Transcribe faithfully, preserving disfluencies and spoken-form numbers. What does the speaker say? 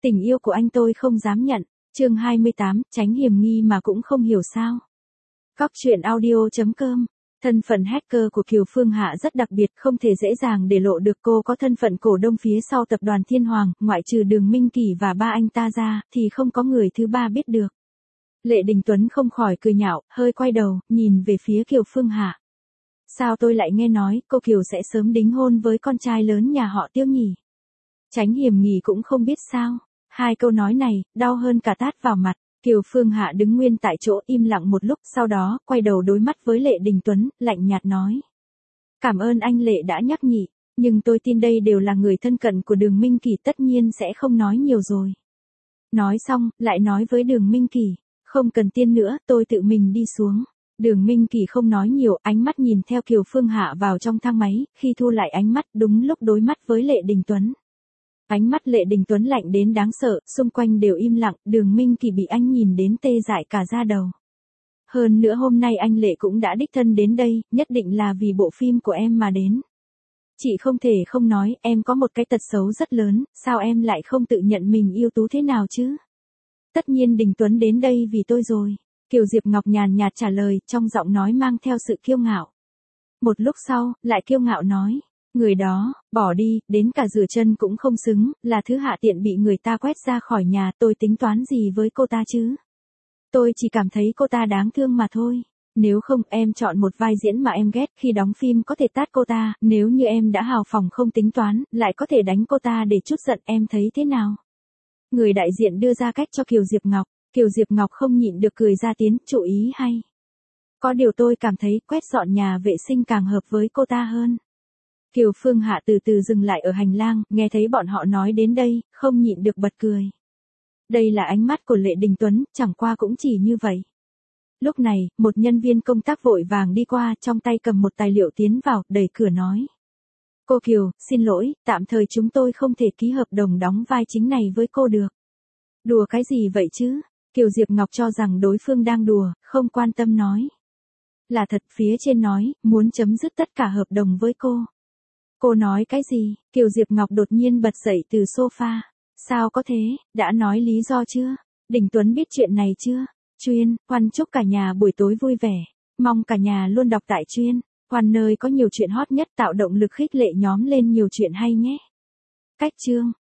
Tình yêu của anh tôi không dám nhận. Chương hai mươi tám, tránh hiểm nghi mà cũng không hiểu sao. Góc truyện audio.com. Thân phận hacker của Kiều Phương Hạ rất đặc biệt, không thể dễ dàng để lộ được cô có thân phận cổ đông phía sau tập đoàn Thiên Hoàng, ngoại trừ Đường Minh Kỳ và ba anh ta ra, thì không có người thứ ba biết được. Lệ Đình Tuấn không khỏi cười nhạo, hơi quay đầu, nhìn về phía Kiều Phương Hạ. Sao tôi lại nghe nói, cô Kiều sẽ sớm đính hôn với con trai lớn nhà họ Tiêu nhỉ? Tránh hiểm nghi cũng không biết sao. Hai câu nói này, đau hơn cả tát vào mặt. Kiều Phương Hạ đứng nguyên tại chỗ im lặng một lúc, sau đó, quay đầu đối mắt với Lệ Đình Tuấn, lạnh nhạt nói. Cảm ơn anh Lệ đã nhắc nhỉ, nhưng tôi tin đây đều là người thân cận của Đường Minh Kỳ, tất nhiên sẽ không nói nhiều rồi. Nói xong, lại nói với Đường Minh Kỳ, không cần tiên nữa, tôi tự mình đi xuống. Đường Minh Kỳ không nói nhiều, ánh mắt nhìn theo Kiều Phương Hạ vào trong thang máy, khi thu lại ánh mắt đúng lúc đối mắt với Lệ Đình Tuấn. Ánh mắt Lệ Đình Tuấn lạnh đến đáng sợ, xung quanh đều im lặng, Đường Minh Kỳ bị anh nhìn đến tê dại cả da đầu. Hơn nữa hôm nay anh Lệ cũng đã đích thân đến đây, nhất định là vì bộ phim của em mà đến. Chị không thể không nói, em có một cái tật xấu rất lớn, sao em lại không tự nhận mình ưu tú thế nào chứ? Tất nhiên Đình Tuấn đến đây vì tôi rồi. Kiều Diệp Ngọc nhàn nhạt trả lời, trong giọng nói mang theo sự kiêu ngạo. Một lúc sau, lại kiêu ngạo nói. Người đó, bỏ đi, đến cả rửa chân cũng không xứng, là thứ hạ tiện bị người ta quét ra khỏi nhà, tôi tính toán gì với cô ta chứ? Tôi chỉ cảm thấy cô ta đáng thương mà thôi. Nếu không, em chọn một vai diễn mà em ghét, khi đóng phim có thể tát cô ta, nếu như em đã hào phóng không tính toán, lại có thể đánh cô ta để trút giận, em thấy thế nào? Người đại diện đưa ra cách cho Kiều Diệp Ngọc, Kiều Diệp Ngọc không nhịn được cười ra tiếng, chủ ý hay. Có điều tôi cảm thấy quét dọn nhà vệ sinh càng hợp với cô ta hơn. Kiều Phương Hạ từ từ dừng lại ở hành lang, nghe thấy bọn họ nói đến đây, không nhịn được bật cười. Đây là ánh mắt của Lệ Đình Tuấn, chẳng qua cũng chỉ như vậy. Lúc này, một nhân viên công tác vội vàng đi qua, trong tay cầm một tài liệu tiến vào, đẩy cửa nói. Cô Kiều, xin lỗi, tạm thời chúng tôi không thể ký hợp đồng đóng vai chính này với cô được. Đùa cái gì vậy chứ? Kiều Diệp Ngọc cho rằng đối phương đang đùa, không quan tâm nói. Là thật, phía trên nói, muốn chấm dứt tất cả hợp đồng với cô. Cô nói cái gì? Kiều Diệp Ngọc đột nhiên bật dậy từ sofa. Sao có thế, đã nói lý do chưa? Đình Tuấn biết chuyện này chưa? Chuyên, Khoan chúc cả nhà buổi tối vui vẻ. Mong cả nhà luôn đọc tại Chuyên, Khoan nơi có nhiều chuyện hot nhất, tạo động lực khích lệ nhóm lên nhiều chuyện hay nhé. Cách chương.